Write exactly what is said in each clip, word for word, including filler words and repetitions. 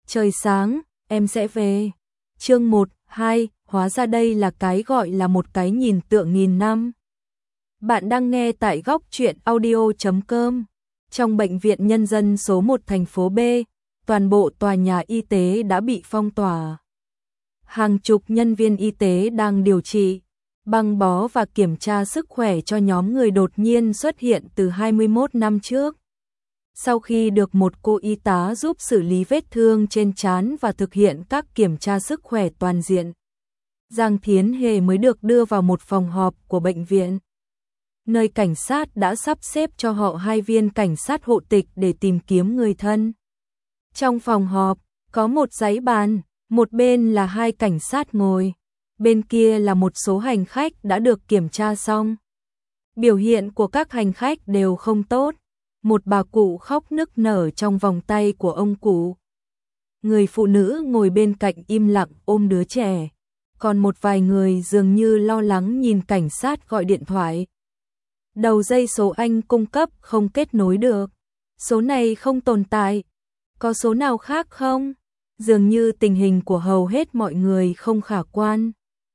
Trời sáng, em sẽ về. Chương một, hai, hóa ra đây là cái gọi là một cái nhìn tượng nghìn năm. Bạn đang nghe tại góc truyện audio chấm com. Trong bệnh viện nhân dân số một thành phố B, toàn bộ tòa nhà y tế đã bị phong tỏa. Hàng chục nhân viên y tế đang điều trị, băng bó và kiểm tra sức khỏe cho nhóm người đột nhiên xuất hiện từ hai mươi mốt năm trước. Sau khi được một cô y tá giúp xử lý vết thương trên trán và thực hiện các kiểm tra sức khỏe toàn diện, Giang Thiến Hề mới được đưa vào một phòng họp của bệnh viện, nơi cảnh sát đã sắp xếp cho họ hai viên cảnh sát hộ tịch để tìm kiếm người thân. Trong phòng họp, có một dãy bàn, một bên là hai cảnh sát ngồi, bên kia là một số hành khách đã được kiểm tra xong. Biểu hiện của các hành khách đều không tốt. Một bà cụ khóc nức nở trong vòng tay của ông cụ. Người phụ nữ ngồi bên cạnh im lặng ôm đứa trẻ. Còn một vài người dường như lo lắng nhìn cảnh sát gọi điện thoại. Đầu dây số anh cung cấp không kết nối được. Số này không tồn tại. Có số nào khác không? Dường như tình hình của hầu hết mọi người không khả quan.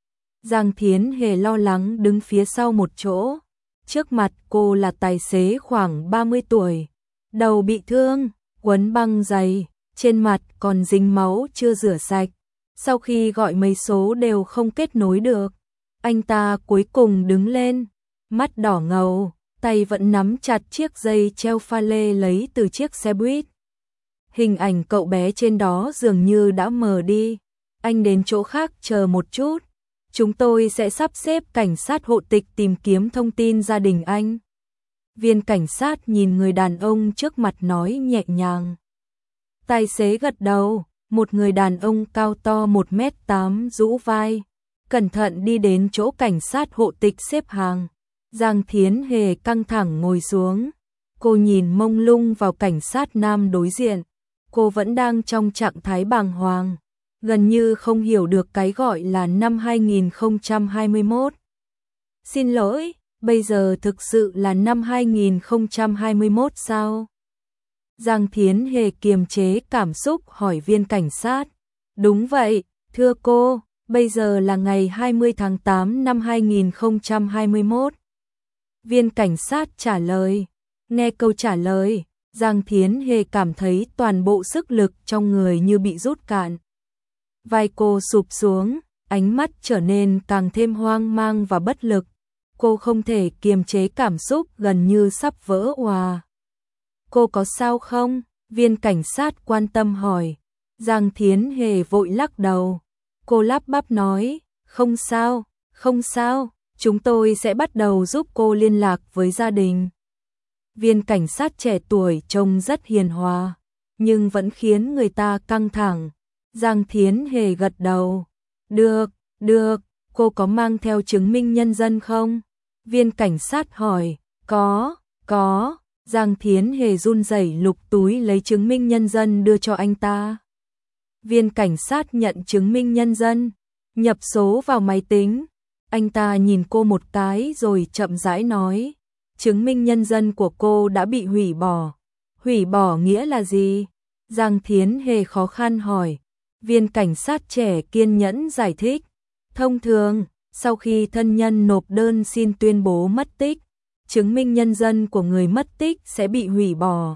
Giang Thiến Hề lo lắng đứng phía sau một chỗ. Trước mặt cô là tài xế khoảng ba mươi tuổi, đầu bị thương, quấn băng dày, trên mặt còn dính máu chưa rửa sạch. Sau khi gọi mấy số đều không kết nối được, anh ta cuối cùng đứng lên, mắt đỏ ngầu, tay vẫn nắm chặt chiếc dây treo pha lê lấy từ chiếc xe buýt. Hình ảnh cậu bé trên đó dường như đã mờ đi. Anh đến chỗ khác chờ một chút. Chúng tôi sẽ sắp xếp cảnh sát hộ tịch tìm kiếm thông tin gia đình anh. Viên cảnh sát nhìn người đàn ông trước mặt nói nhẹ nhàng. Tài xế gật đầu, một người đàn ông cao to một mét tám rũ vai, cẩn thận đi đến chỗ cảnh sát hộ tịch xếp hàng. Giang Thiến Hề căng thẳng ngồi xuống. Cô nhìn mông lung vào cảnh sát nam đối diện. Cô vẫn đang trong trạng thái bàng hoàng, gần như không hiểu được cái gọi là năm hai nghìn không trăm hai mươi mốt. Xin lỗi, bây giờ thực sự là năm hai nghìn không trăm hai mươi mốt sao? Giang Thiến Hề kiềm chế cảm xúc hỏi viên cảnh sát. Đúng vậy, thưa cô, bây giờ là ngày hai mươi tháng tám năm hai nghìn không trăm hai mươi mốt. Viên cảnh sát trả lời. Nghe câu trả lời, Giang Thiến Hề cảm thấy toàn bộ sức lực trong người như bị rút cạn. Vai cô sụp xuống, ánh mắt trở nên càng thêm hoang mang và bất lực. Cô không thể kiềm chế cảm xúc gần như sắp vỡ òa. Cô có sao không? Viên cảnh sát quan tâm hỏi. Giang Thiến Hề vội lắc đầu. Cô lắp bắp nói, không sao, không sao, chúng tôi sẽ bắt đầu giúp cô liên lạc với gia đình. Viên cảnh sát trẻ tuổi trông rất hiền hòa, nhưng vẫn khiến người ta căng thẳng. Giang Thiến Hề gật đầu. Được, được, cô có mang theo chứng minh nhân dân không? Viên cảnh sát hỏi. Có, có. Giang Thiến Hề run rẩy lục túi lấy chứng minh nhân dân đưa cho anh ta. Viên cảnh sát nhận chứng minh nhân dân, nhập số vào máy tính. Anh ta nhìn cô một cái rồi chậm rãi nói. Chứng minh nhân dân của cô đã bị hủy bỏ. Hủy bỏ nghĩa là gì? Giang Thiến Hề khó khăn hỏi. Viên cảnh sát trẻ kiên nhẫn giải thích. Thông thường, sau khi thân nhân nộp đơn xin tuyên bố mất tích, chứng minh nhân dân của người mất tích sẽ bị hủy bỏ.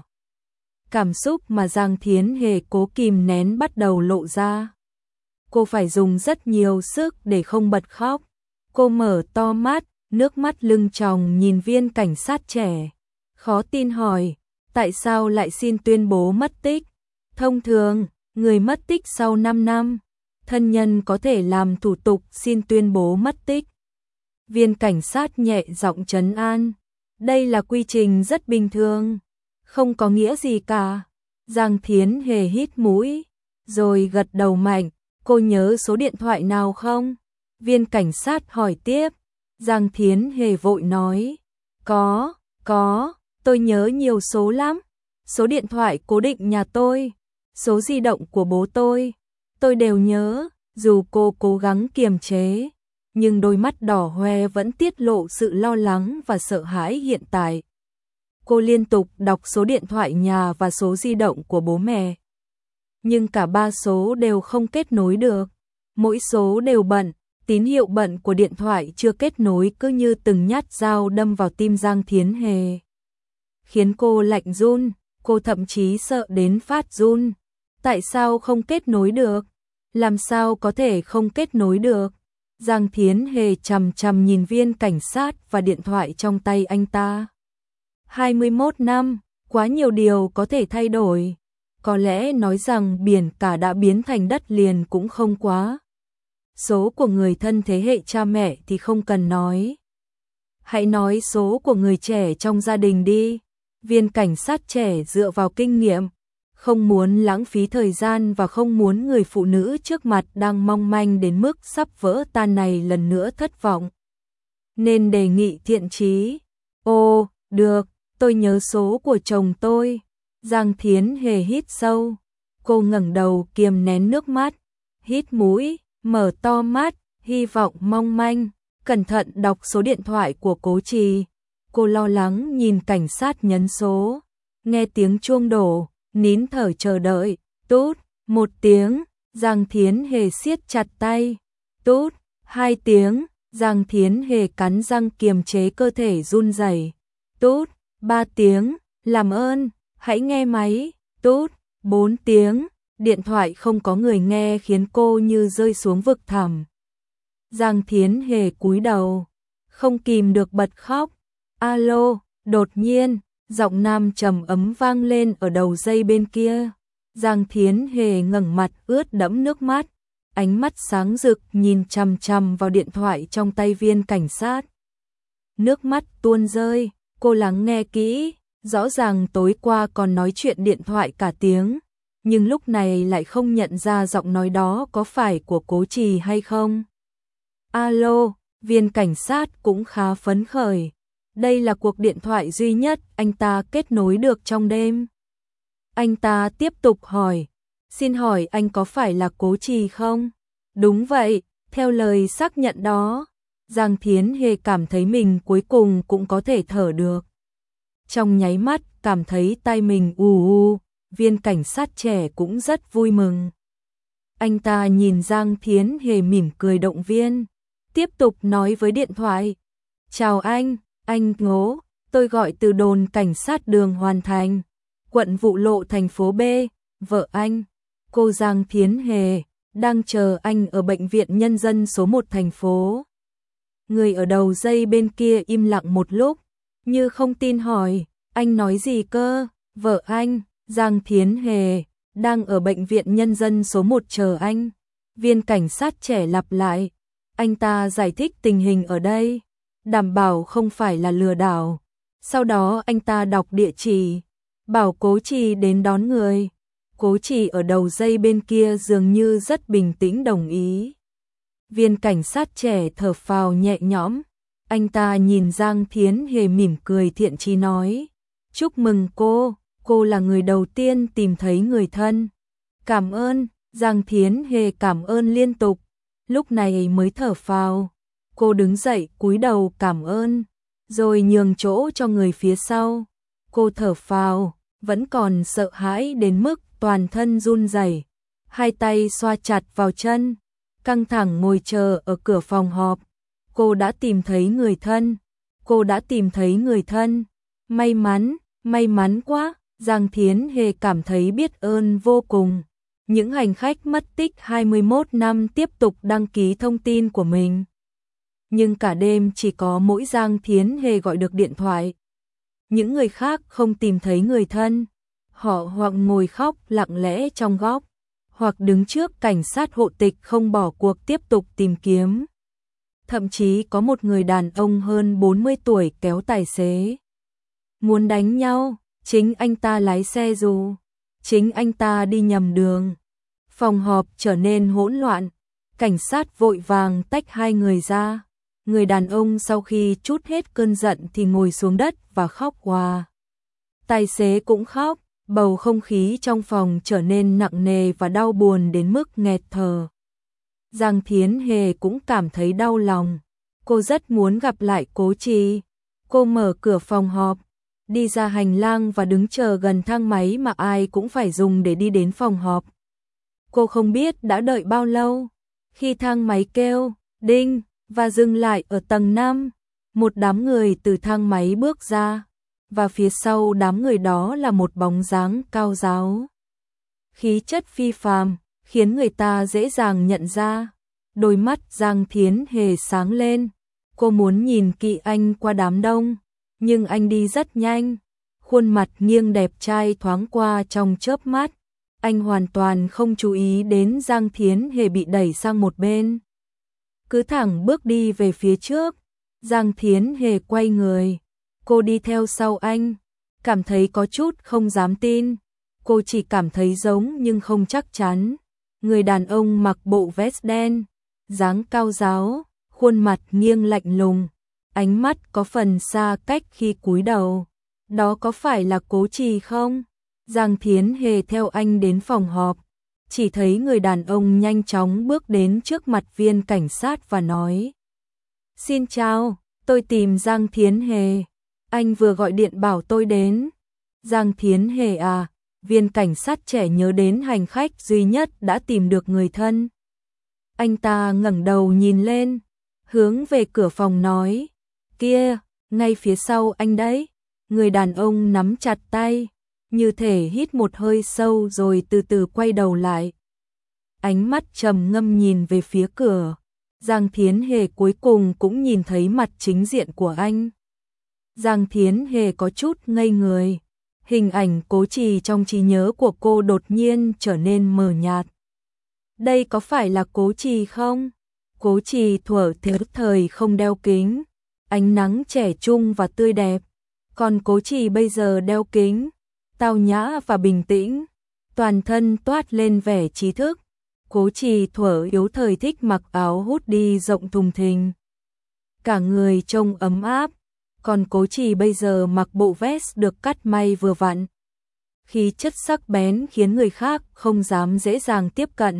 Cảm xúc mà Giang Thiến Hề cố kìm nén bắt đầu lộ ra. Cô phải dùng rất nhiều sức để không bật khóc. Cô mở to mắt, nước mắt lưng tròng nhìn viên cảnh sát trẻ. Khó tin hỏi, tại sao lại xin tuyên bố mất tích? Thông thường, người mất tích sau năm năm, thân nhân có thể làm thủ tục xin tuyên bố mất tích. Viên cảnh sát nhẹ giọng trấn an. Đây là quy trình rất bình thường, không có nghĩa gì cả. Giang Thiến Hề hít mũi, rồi gật đầu mạnh. Cô nhớ số điện thoại nào không? Viên cảnh sát hỏi tiếp. Giang Thiến Hề vội nói. Có, có, tôi nhớ nhiều số lắm. Số điện thoại cố định nhà tôi, số di động của bố tôi, tôi đều nhớ. Dù cô cố gắng kiềm chế, nhưng đôi mắt đỏ hoe vẫn tiết lộ sự lo lắng và sợ hãi hiện tại. Cô liên tục đọc số điện thoại nhà và số di động của bố mẹ. nhưng cả ba số đều không kết nối được. Mỗi số đều bận, tín hiệu bận của điện thoại chưa kết nối cứ như từng nhát dao đâm vào tim Giang Thiến Hề. Khiến cô lạnh run, cô thậm chí sợ đến phát run. Tại sao không kết nối được? Làm sao có thể không kết nối được? Giang Thiến Hề chằm chằm nhìn viên cảnh sát và điện thoại trong tay anh ta. hai mươi mốt năm, quá nhiều điều có thể thay đổi. Có lẽ nói rằng biển cả đã biến thành đất liền cũng không quá. Số của người thân thế hệ cha mẹ thì không cần nói. Hãy nói số của người trẻ trong gia đình đi. Viên cảnh sát trẻ dựa vào kinh nghiệm, không muốn lãng phí thời gian và không muốn người phụ nữ trước mặt đang mong manh đến mức sắp vỡ tan này lần nữa thất vọng. Nên đề nghị thiện chí. Ồ, được, tôi nhớ số của chồng tôi. Giang Thiến Hề hít sâu. Cô ngẩng đầu kiềm nén nước mắt, hít mũi, mở to mắt, hy vọng mong manh, cẩn thận đọc số điện thoại của Cố Trì. Cô lo lắng nhìn cảnh sát nhấn số, nghe tiếng chuông đổ, nín thở chờ đợi. Tút, một tiếng, Giang Thiến Hề siết chặt tay. Tút, hai tiếng, Giang Thiến Hề cắn răng kiềm chế cơ thể run rẩy. Tút, ba tiếng, làm ơn, hãy nghe máy. Tút, bốn tiếng, điện thoại không có người nghe khiến cô như rơi xuống vực thẳm. Giang Thiến Hề cúi đầu, không kìm được bật khóc. Alo, đột nhiên, giọng nam trầm ấm vang lên ở đầu dây bên kia. Giang Thiến Hề ngẩng mặt ướt đẫm nước mắt, ánh mắt sáng rực nhìn chằm chằm vào điện thoại trong tay viên cảnh sát. Nước mắt tuôn rơi, cô lắng nghe kỹ, rõ ràng tối qua còn nói chuyện điện thoại cả tiếng, nhưng lúc này lại không nhận ra giọng nói đó có phải của Cố Trì hay không. Alo, viên cảnh sát cũng khá phấn khởi. Đây là cuộc điện thoại duy nhất anh ta kết nối được trong đêm. Anh ta tiếp tục hỏi, xin hỏi anh có phải là Cố Trì không? Đúng vậy, theo lời xác nhận đó. Giang Thiến Hề cảm thấy mình cuối cùng cũng có thể thở được. Trong nháy mắt cảm thấy tai mình ù u, viên cảnh sát trẻ cũng rất vui mừng. Anh ta nhìn Giang Thiến Hề mỉm cười động viên, tiếp tục nói với điện thoại. Chào anh, anh Ngố, tôi gọi từ đồn cảnh sát đường Hoàn Thành, quận Vụ Lộ thành phố B, vợ anh, cô Giang Thiến Hề, đang chờ anh ở bệnh viện nhân dân số một thành phố. Người ở đầu dây bên kia im lặng một lúc, như không tin hỏi, anh nói gì cơ? Vợ anh, Giang Thiến Hề, đang ở bệnh viện nhân dân số một chờ anh. Viên cảnh sát trẻ lặp lại, anh ta giải thích tình hình ở đây, đảm bảo không phải là lừa đảo. Sau đó anh ta đọc địa chỉ, bảo Cố Trì đến đón người. Cố Trì ở đầu dây bên kia dường như rất bình tĩnh đồng ý. Viên cảnh sát trẻ thở phào nhẹ nhõm, anh ta nhìn Giang Thiến Hề mỉm cười thiện chí nói, chúc mừng cô, cô là người đầu tiên tìm thấy người thân. Cảm ơn, Giang Thiến Hề cảm ơn liên tục, lúc này mới thở phào. Cô đứng dậy cúi đầu cảm ơn, rồi nhường chỗ cho người phía sau. Cô thở phào, vẫn còn sợ hãi đến mức toàn thân run rẩy, hai tay xoa chặt vào chân, căng thẳng ngồi chờ ở cửa phòng họp. Cô đã tìm thấy người thân, cô đã tìm thấy người thân, may mắn, may mắn quá. Giang Thiến Hề cảm thấy biết ơn vô cùng. Những hành khách mất tích hai mươi mốt năm tiếp tục đăng ký thông tin của mình. Nhưng cả đêm chỉ có mỗi Giang Thiến Hề gọi được điện thoại. Những người khác không tìm thấy người thân. Họ hoặc ngồi khóc lặng lẽ trong góc, hoặc đứng trước cảnh sát hộ tịch không bỏ cuộc tiếp tục tìm kiếm. Thậm chí có một người đàn ông hơn bốn mươi tuổi kéo tài xế. Muốn đánh nhau, chính anh ta lái xe dù, chính anh ta đi nhầm đường. Phòng họp trở nên hỗn loạn, cảnh sát vội vàng tách hai người ra. Người đàn ông sau khi trút hết cơn giận thì ngồi xuống đất và khóc òa. Tài xế cũng khóc, bầu không khí trong phòng trở nên nặng nề và đau buồn đến mức nghẹt thở. Giang Thiến Hề cũng cảm thấy đau lòng, cô rất muốn gặp lại Cố Trì. Cô mở cửa phòng họp, đi ra hành lang và đứng chờ gần thang máy mà ai cũng phải dùng để đi đến phòng họp. Cô không biết đã đợi bao lâu. Khi thang máy kêu, đinh, và dừng lại ở tầng năm, một đám người từ thang máy bước ra, và phía sau đám người đó là một bóng dáng cao ráo. Khí chất phi phàm, khiến người ta dễ dàng nhận ra. Đôi mắt Giang Thiến Hề sáng lên, cô muốn nhìn kỹ anh qua đám đông, nhưng anh đi rất nhanh. Khuôn mặt nghiêng đẹp trai thoáng qua trong chớp mắt, anh hoàn toàn không chú ý đến Giang Thiến Hề bị đẩy sang một bên. Cứ thẳng bước đi về phía trước, Giang Thiến Hề quay người, cô đi theo sau anh, cảm thấy có chút không dám tin, cô chỉ cảm thấy giống nhưng không chắc chắn. Người đàn ông mặc bộ vest đen, dáng cao ráo, khuôn mặt nghiêng lạnh lùng, ánh mắt có phần xa cách khi cúi đầu. Đó có phải là Cố Trì không? Giang Thiến Hề theo anh đến phòng họp, chỉ thấy người đàn ông nhanh chóng bước đến trước mặt viên cảnh sát và nói: "Xin chào, tôi tìm Giang Thiến Hề, anh vừa gọi điện bảo tôi đến." Giang Thiến Hề à? Viên cảnh sát trẻ nhớ đến hành khách duy nhất đã tìm được người thân. Anh ta ngẩng đầu nhìn lên, hướng về cửa phòng nói: "Kia, ngay phía sau anh đấy." Người đàn ông nắm chặt tay, như thể hít một hơi sâu rồi từ từ quay đầu lại. Ánh mắt trầm ngâm nhìn về phía cửa. Giang Thiến Hề cuối cùng cũng nhìn thấy mặt chính diện của anh. Giang Thiến Hề có chút ngây người. Hình ảnh Cố Trì trong trí nhớ của cô đột nhiên trở nên mờ nhạt. Đây có phải là Cố Trì không? Cố Trì thuở thiếu thời không đeo kính, ánh nắng trẻ trung và tươi đẹp. Còn Cố Trì bây giờ đeo kính, tao nhã và bình tĩnh, toàn thân toát lên vẻ trí thức. Cố Trì thuở yếu thời thích mặc áo hoodie rộng thùng thình, cả người trông ấm áp, còn Cố Trì bây giờ mặc bộ vest được cắt may vừa vặn. Khí chất sắc bén khiến người khác không dám dễ dàng tiếp cận.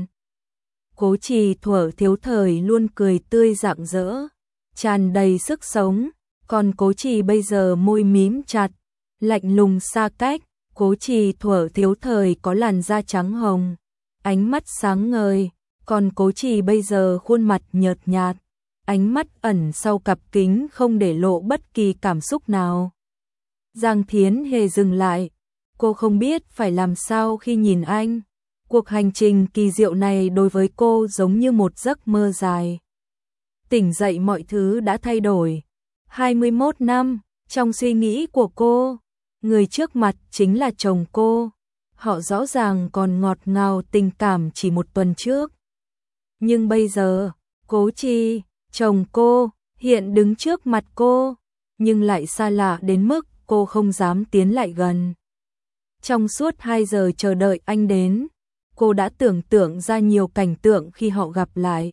Cố Trì thuở thiếu thời luôn cười tươi rạng rỡ, tràn đầy sức sống, còn Cố Trì bây giờ môi mím chặt, lạnh lùng xa cách. Cố Trì thuở thiếu thời có làn da trắng hồng, ánh mắt sáng ngời, còn Cố Trì bây giờ khuôn mặt nhợt nhạt, ánh mắt ẩn sau cặp kính không để lộ bất kỳ cảm xúc nào. Giang Thiến Hề dừng lại, cô không biết phải làm sao khi nhìn anh. Cuộc hành trình kỳ diệu này đối với cô giống như một giấc mơ dài. Tỉnh dậy mọi thứ đã thay đổi. hai mươi mốt năm, trong suy nghĩ của cô, người trước mặt chính là chồng cô. Họ rõ ràng còn ngọt ngào tình cảm chỉ một tuần trước. Nhưng bây giờ, Cố Trì, chồng cô, hiện đứng trước mặt cô, nhưng lại xa lạ đến mức cô không dám tiến lại gần. Trong suốt hai giờ chờ đợi anh đến, cô đã tưởng tượng ra nhiều cảnh tượng khi họ gặp lại.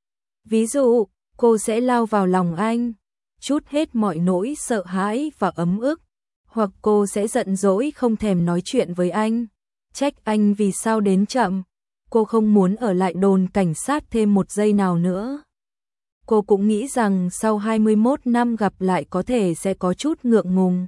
Ví dụ, cô sẽ lao vào lòng anh, trút hết mọi nỗi sợ hãi và ấm ức, hoặc cô sẽ giận dỗi không thèm nói chuyện với anh, trách anh vì sao đến chậm. Cô không muốn ở lại đồn cảnh sát thêm một giây nào nữa. Cô cũng nghĩ rằng sau hai mươi mốt năm gặp lại có thể sẽ có chút ngượng ngùng.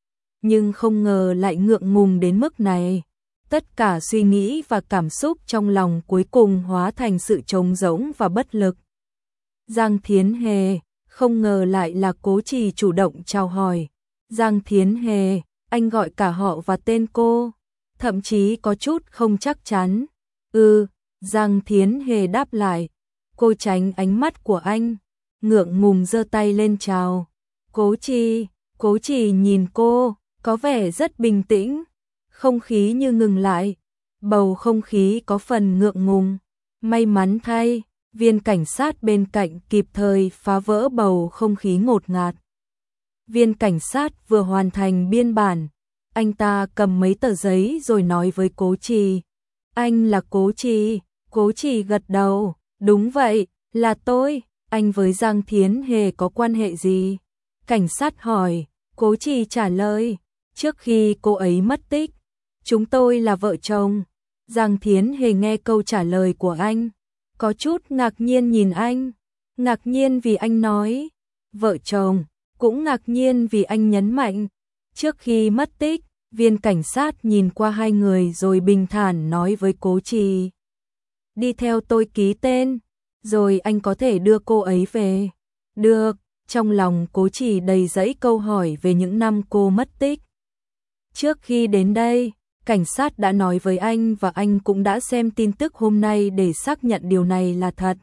Nhưng không ngờ lại ngượng ngùng đến mức này. Tất cả suy nghĩ và cảm xúc trong lòng cuối cùng hóa thành sự trống rỗng và bất lực. Giang Thiến Hề, không ngờ lại là Cố Trì chủ động chào hỏi. Giang Thiến Hề, anh gọi cả họ và tên cô, thậm chí có chút không chắc chắn. Ừ, Giang Thiến Hề đáp lại. Cô tránh ánh mắt của anh, ngượng ngùng giơ tay lên chào. Cố Trì, Cố Trì nhìn cô, có vẻ rất bình tĩnh. Không khí như ngừng lại, bầu không khí có phần ngượng ngùng. May mắn thay, viên cảnh sát bên cạnh kịp thời phá vỡ bầu không khí ngột ngạt. Viên cảnh sát vừa hoàn thành biên bản, anh ta cầm mấy tờ giấy rồi nói với Cố Trì. Anh là Cố Trì? Cố Trì gật đầu, đúng vậy, là tôi. Anh với Giang Thiến Hề có quan hệ gì? Cảnh sát hỏi. Cố Trì trả lời, trước khi cô ấy mất tích, chúng tôi là vợ chồng. Giang Thiến Hề nghe câu trả lời của anh, có chút ngạc nhiên nhìn anh. Ngạc nhiên vì anh nói vợ chồng, cũng ngạc nhiên vì anh nhấn mạnh trước khi mất tích. Viên cảnh sát nhìn qua hai người rồi bình thản nói với Cố Trì. đi theo tôi ký tên, rồi anh có thể đưa cô ấy về. Được, trong lòng Cố Chỉ đầy dẫy câu hỏi về những năm cô mất tích. Trước khi đến đây, cảnh sát đã nói với anh và anh cũng đã xem tin tức hôm nay để xác nhận điều này là thật.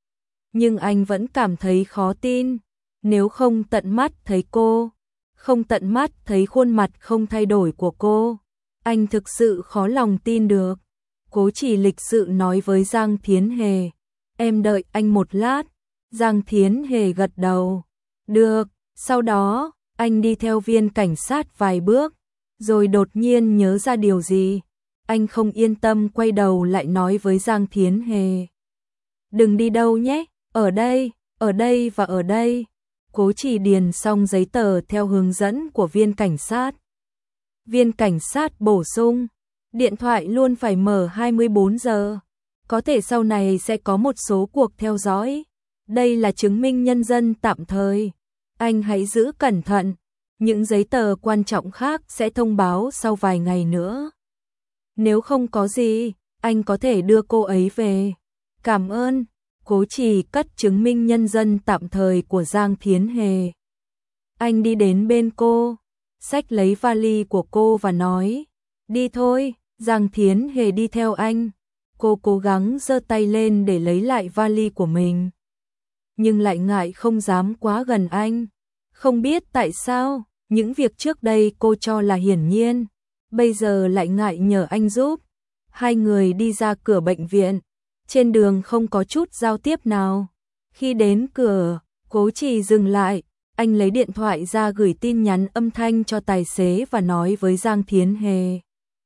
Nhưng anh vẫn cảm thấy khó tin, nếu không tận mắt thấy cô, không tận mắt thấy khuôn mặt không thay đổi của cô, anh thực sự khó lòng tin được. Cố Chỉ lịch sự nói với Giang Thiến Hề, em đợi anh một lát. Giang Thiến Hề gật đầu, được. Sau đó, anh đi theo viên cảnh sát vài bước, rồi đột nhiên nhớ ra điều gì. Anh không yên tâm quay đầu lại nói với Giang Thiến Hề, đừng đi đâu nhé, ở đây, ở đây và ở đây. Cố Chỉ điền xong giấy tờ theo hướng dẫn của viên cảnh sát. Viên cảnh sát bổ sung, điện thoại luôn phải mở hai mươi bốn giờ, có thể sau này sẽ có một số cuộc theo dõi. Đây là chứng minh nhân dân tạm thời, anh hãy giữ cẩn thận, những giấy tờ quan trọng khác sẽ thông báo sau vài ngày nữa. Nếu không có gì, anh có thể đưa cô ấy về. Cảm ơn. Cố Chỉ cất chứng minh nhân dân tạm thời của Giang Thiến Hề. Anh đi đến bên cô, xách lấy vali của cô và nói, đi thôi. Giang Thiến Hề đi theo anh. Cô cố gắng giơ tay lên để lấy lại vali của mình, nhưng lại ngại không dám quá gần anh. Không biết tại sao, những việc trước đây cô cho là hiển nhiên, bây giờ lại ngại nhờ anh giúp. Hai người đi ra cửa bệnh viện, trên đường không có chút giao tiếp nào. Khi đến cửa, Cố Chỉ dừng lại, anh lấy điện thoại ra gửi tin nhắn âm thanh cho tài xế và nói với Giang Thiến Hề,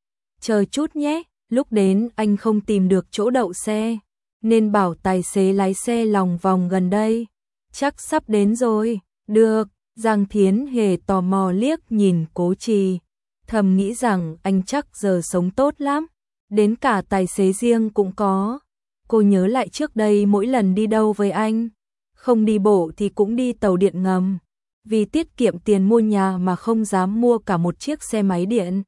chờ chút nhé, lúc đến anh không tìm được chỗ đậu xe, nên bảo tài xế lái xe lòng vòng gần đây. Chắc sắp đến rồi. Được. Giang Thiến Hề tò mò liếc nhìn Cố Chỉ, thầm nghĩ rằng anh chắc giờ sống tốt lắm, đến cả tài xế riêng cũng có. Cô nhớ lại trước đây mỗi lần đi đâu với anh, không đi bộ thì cũng đi tàu điện ngầm, vì tiết kiệm tiền mua nhà mà không dám mua cả một chiếc xe máy điện.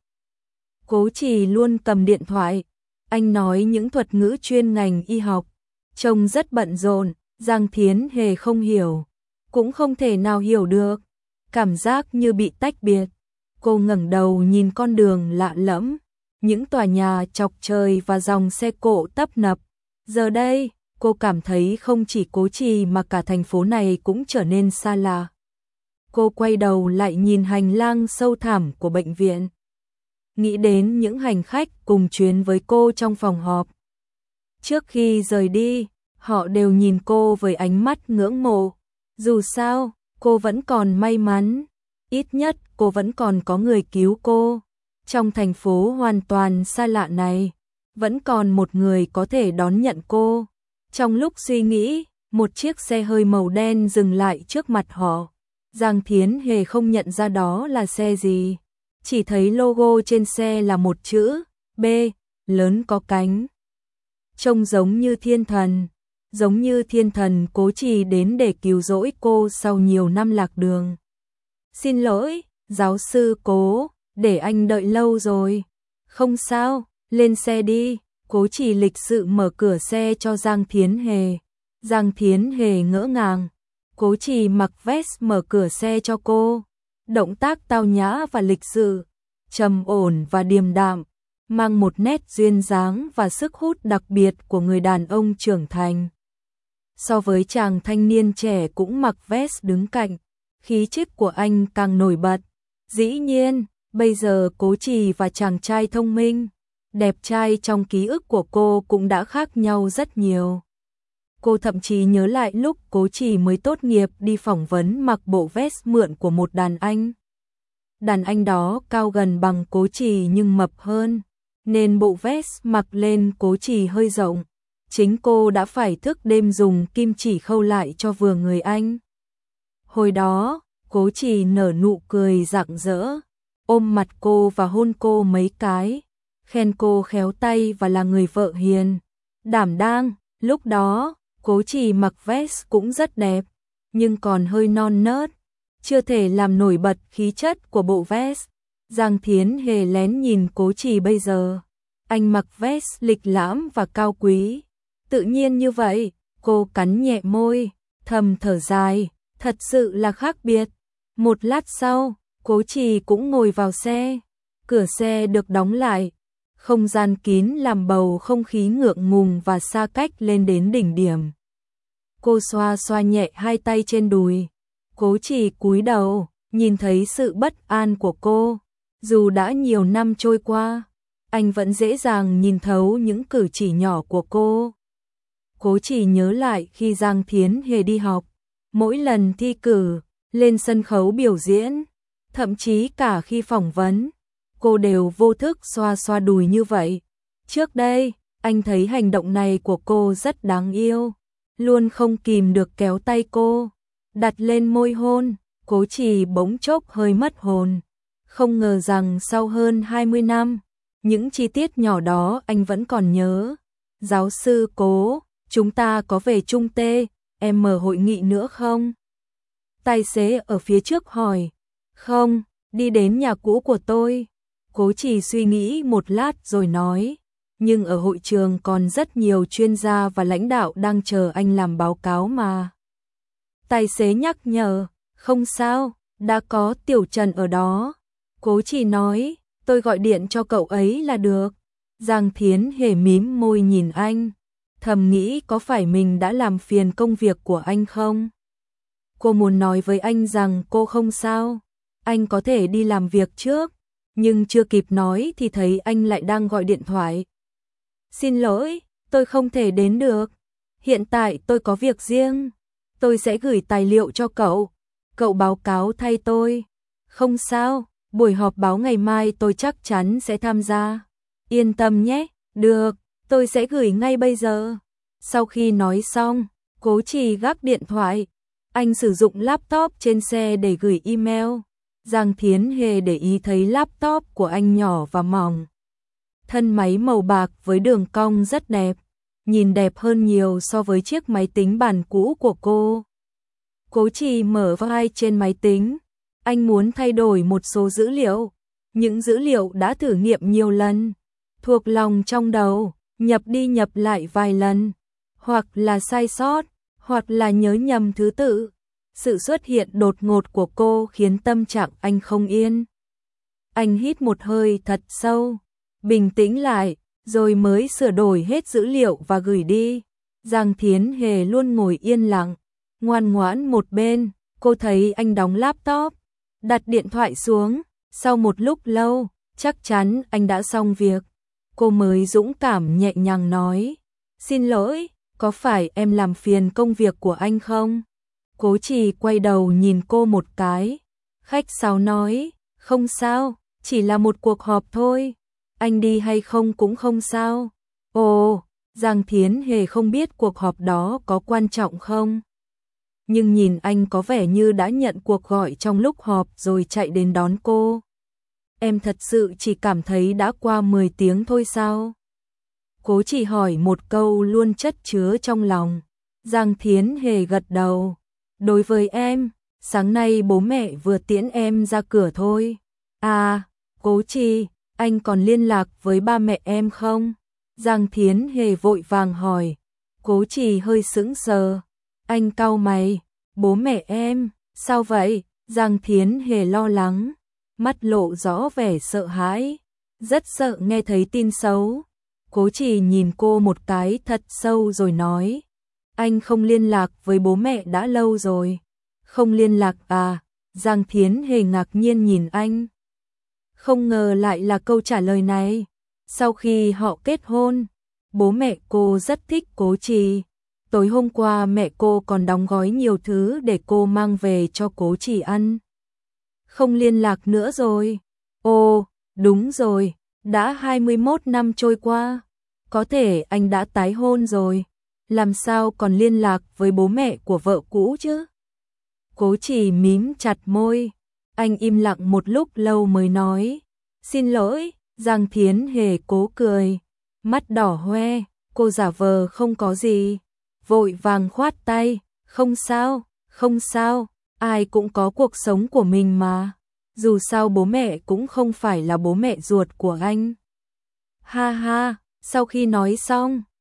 Cố Chỉ luôn cầm điện thoại, anh nói những thuật ngữ chuyên ngành y học, trông rất bận rộn. Giang Thiến Hề không hiểu, cũng không thể nào hiểu được, cảm giác như bị tách biệt. Cô ngẩng đầu nhìn con đường lạ lẫm, những tòa nhà chọc trời và dòng xe cộ tấp nập. Giờ đây, cô cảm thấy không chỉ Cố Chỉ mà cả thành phố này cũng trở nên xa lạ. Cô quay đầu lại nhìn hành lang sâu thẳm của bệnh viện, nghĩ đến những hành khách cùng chuyến với cô trong phòng họp. Trước khi rời đi, họ đều nhìn cô với ánh mắt ngưỡng mộ. Dù sao, cô vẫn còn may mắn, ít nhất cô vẫn còn có người cứu cô. Trong thành phố hoàn toàn xa lạ này, vẫn còn một người có thể đón nhận cô. Trong lúc suy nghĩ, một chiếc xe hơi màu đen dừng lại trước mặt họ. Giang Thiến Hề không nhận ra đó là xe gì, chỉ thấy logo trên xe là một chữ B, lớn có cánh. Trông giống như thiên thần, giống như thiên thần Cố Chỉ đến để cứu rỗi cô sau nhiều năm lạc đường. Xin lỗi, giáo sư Cố, để anh đợi lâu rồi. Không sao, lên xe đi. Cố Chỉ lịch sự mở cửa xe cho Giang Thiến Hề. Giang Thiến Hề ngỡ ngàng. Cố Chỉ mặc vest mở cửa xe cho cô. Động tác tao nhã và lịch sự, trầm ổn và điềm đạm, mang một nét duyên dáng và sức hút đặc biệt của người đàn ông trưởng thành. So với chàng thanh niên trẻ cũng mặc vest đứng cạnh, khí chất của anh càng nổi bật. Dĩ nhiên, bây giờ Cố Chỉ và chàng trai thông minh, đẹp trai trong ký ức của cô cũng đã khác nhau rất nhiều. Cô thậm chí nhớ lại lúc Cố Chỉ mới tốt nghiệp đi phỏng vấn mặc bộ vest mượn của một đàn anh. Đàn anh đó cao gần bằng Cố Chỉ nhưng mập hơn, nên bộ vest mặc lên Cố Chỉ hơi rộng. Chính cô đã phải thức đêm dùng kim chỉ khâu lại cho vừa người anh. Hồi đó, Cố Chỉ nở nụ cười rạng rỡ, ôm mặt cô và hôn cô mấy cái, khen cô khéo tay và là người vợ hiền, đảm đang. Lúc đó, Cố Chỉ mặc vest cũng rất đẹp, nhưng còn hơi non nớt, chưa thể làm nổi bật khí chất của bộ vest. Giang Thiến Hề lén nhìn Cố Chỉ bây giờ, anh mặc vest lịch lãm và cao quý, Tự nhiên như vậy, cô cắn nhẹ môi, thầm thở dài, thật sự là khác biệt. Một lát sau, Cố Trì cũng ngồi vào xe, cửa xe được đóng lại, không gian kín làm bầu không khí ngượng ngùng và xa cách lên đến đỉnh điểm. Cô xoa xoa nhẹ hai tay trên đùi, Cố Trì cúi đầu, nhìn thấy sự bất an của cô, dù đã nhiều năm trôi qua, anh vẫn dễ dàng nhìn thấu những cử chỉ nhỏ của cô. Cố Trì nhớ lại khi Giang Thiến Hề đi học, mỗi lần thi cử, lên sân khấu biểu diễn, thậm chí cả khi phỏng vấn, cô đều vô thức xoa xoa đùi như vậy. Trước đây, anh thấy hành động này của cô rất đáng yêu, luôn không kìm được kéo tay cô, đặt lên môi hôn. Cố Trì bỗng chốc hơi mất hồn, không ngờ rằng sau hơn hai mươi năm, những chi tiết nhỏ đó anh vẫn còn nhớ. Giáo sư Cố, chúng ta có về chung tê, em mở hội nghị nữa không? Tài xế ở phía trước hỏi. Không, đi đến nhà cũ của tôi. Cố Trì suy nghĩ một lát rồi nói, nhưng ở hội trường còn rất nhiều chuyên gia và lãnh đạo đang chờ anh làm báo cáo mà. Tài xế nhắc nhở, không sao, đã có Tiểu Trần ở đó. Cố Trì nói, tôi gọi điện cho cậu ấy là được. Giang Thiến Hề mím môi nhìn anh, thầm nghĩ có phải mình đã làm phiền công việc của anh không? Cô muốn nói với anh rằng cô không sao, anh có thể đi làm việc trước, nhưng chưa kịp nói thì thấy anh lại đang gọi điện thoại. Xin lỗi, tôi không thể đến được. Hiện tại tôi có việc riêng. Tôi sẽ gửi tài liệu cho cậu. Cậu báo cáo thay tôi. Không sao, buổi họp báo ngày mai tôi chắc chắn sẽ tham gia. Yên tâm nhé. Được, tôi sẽ gửi ngay bây giờ. Sau khi nói xong, Cố Trì gác điện thoại. Anh sử dụng laptop trên xe để gửi email. Giang Thiến Hề để ý thấy laptop của anh nhỏ và mỏng. Thân máy màu bạc với đường cong rất đẹp, nhìn đẹp hơn nhiều so với chiếc máy tính bàn cũ của cô. Cố Trì mở file trên máy tính, anh muốn thay đổi một số dữ liệu, những dữ liệu đã thử nghiệm nhiều lần, thuộc lòng trong đầu, nhập đi nhập lại vài lần, hoặc là sai sót, hoặc là nhớ nhầm thứ tự. Sự xuất hiện đột ngột của cô khiến tâm trạng anh không yên. Anh hít một hơi thật sâu, bình tĩnh lại, rồi mới sửa đổi hết dữ liệu và gửi đi. Giang Thiến Hề luôn ngồi yên lặng, ngoan ngoãn một bên. Cô thấy anh đóng laptop, đặt điện thoại xuống. Sau một lúc lâu, chắc chắn anh đã xong việc. Cô mới dũng cảm nhẹ nhàng nói, xin lỗi, có phải em làm phiền công việc của anh không? Cố Trì quay đầu nhìn cô một cái, khách sáo nói, không sao, chỉ là một cuộc họp thôi, anh đi hay không cũng không sao. Ồ, Giang Thiến Hề không biết cuộc họp đó có quan trọng không, nhưng nhìn anh có vẻ như đã nhận cuộc gọi trong lúc họp rồi chạy đến đón cô. Em thật sự chỉ cảm thấy đã qua mười tiếng thôi sao? Cố Trì hỏi một câu luôn chất chứa trong lòng. Giang Thiến Hề gật đầu. Đối với em, sáng nay bố mẹ vừa tiễn em ra cửa thôi. À, Cố Trì, anh còn liên lạc với ba mẹ em không? Giang Thiến Hề vội vàng hỏi. Cố Trì hơi sững sờ. Anh cau mày, bố mẹ em, sao vậy? Giang Thiến Hề lo lắng, mắt lộ rõ vẻ sợ hãi, rất sợ nghe thấy tin xấu. Cố Trì nhìn cô một cái thật sâu rồi nói, anh không liên lạc với bố mẹ đã lâu rồi. Không liên lạc à? Giang Thiến Hề ngạc nhiên nhìn anh. Không ngờ lại là câu trả lời này. Sau khi họ kết hôn, bố mẹ cô rất thích Cố Trì. Tối hôm qua mẹ cô còn đóng gói nhiều thứ để cô mang về cho Cố Trì ăn. Không liên lạc nữa rồi. Ồ, đúng rồi, đã hai mươi mốt năm trôi qua. Có thể anh đã tái hôn rồi. Làm sao còn liên lạc với bố mẹ của vợ cũ chứ? Cố Trì mím chặt môi. Anh im lặng một lúc lâu mới nói, xin lỗi. Giang Thiến Hề cố cười, mắt đỏ hoe. Cô giả vờ không có gì, vội vàng khoát tay, không sao, không sao, ai cũng có cuộc sống của mình mà. Dù sao bố mẹ cũng không phải là bố mẹ ruột của anh. Ha ha, sau khi nói xong,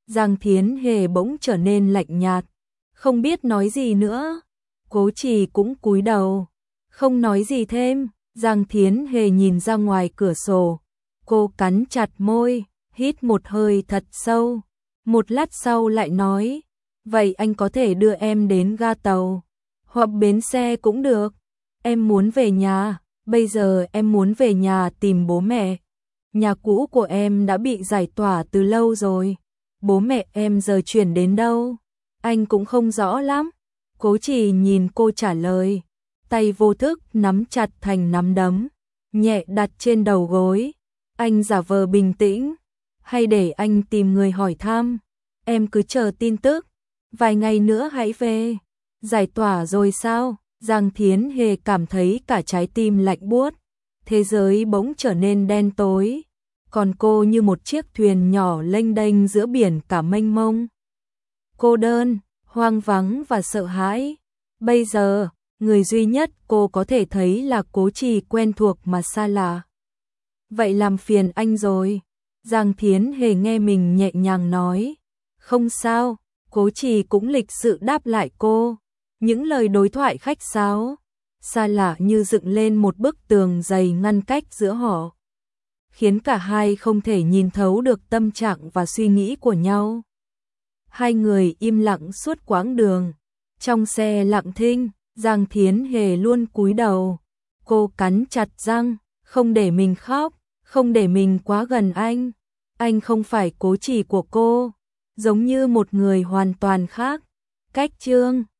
Giang Thiến Hề bỗng trở nên lạnh nhạt, không biết nói gì nữa. Cố Trì cũng cúi đầu, không nói gì thêm. Giang Thiến Hề nhìn ra ngoài cửa sổ, cô cắn chặt môi, hít một hơi thật sâu. Một lát sau lại nói, vậy anh có thể đưa em đến ga tàu, hoặc bến xe cũng được. Em muốn về nhà, bây giờ em muốn về nhà tìm bố mẹ. Nhà cũ của em đã bị giải tỏa từ lâu rồi. Bố mẹ em giờ chuyển đến đâu? Anh cũng không rõ lắm. Cố Trì nhìn cô trả lời, tay vô thức nắm chặt thành nắm đấm, nhẹ đặt trên đầu gối. Anh giả vờ bình tĩnh, hay để anh tìm người hỏi thăm. Em cứ chờ tin tức, vài ngày nữa hãy về. Giải tỏa rồi sao? Giang Thiến Hề cảm thấy cả trái tim lạnh buốt, thế giới bỗng trở nên đen tối, còn cô như một chiếc thuyền nhỏ lênh đênh giữa biển cả mênh mông. Cô đơn, hoang vắng và sợ hãi. Bây giờ, người duy nhất cô có thể thấy là Cố Trì quen thuộc mà xa lạ. Vậy làm phiền anh rồi. Giang Thiến Hề nghe mình nhẹ nhàng nói. Không sao, Cố Trì cũng lịch sự đáp lại cô. Những lời đối thoại khách sáo, xa lạ như dựng lên một bức tường dày ngăn cách giữa họ, khiến cả hai không thể nhìn thấu được tâm trạng và suy nghĩ của nhau. Hai người im lặng suốt quãng đường. Trong xe lặng thinh, Giang Thiến Hề luôn cúi đầu. Cô cắn chặt răng, không để mình khóc, không để mình quá gần anh. Anh không phải Cố Trì của cô, giống như một người hoàn toàn khác. Cách chương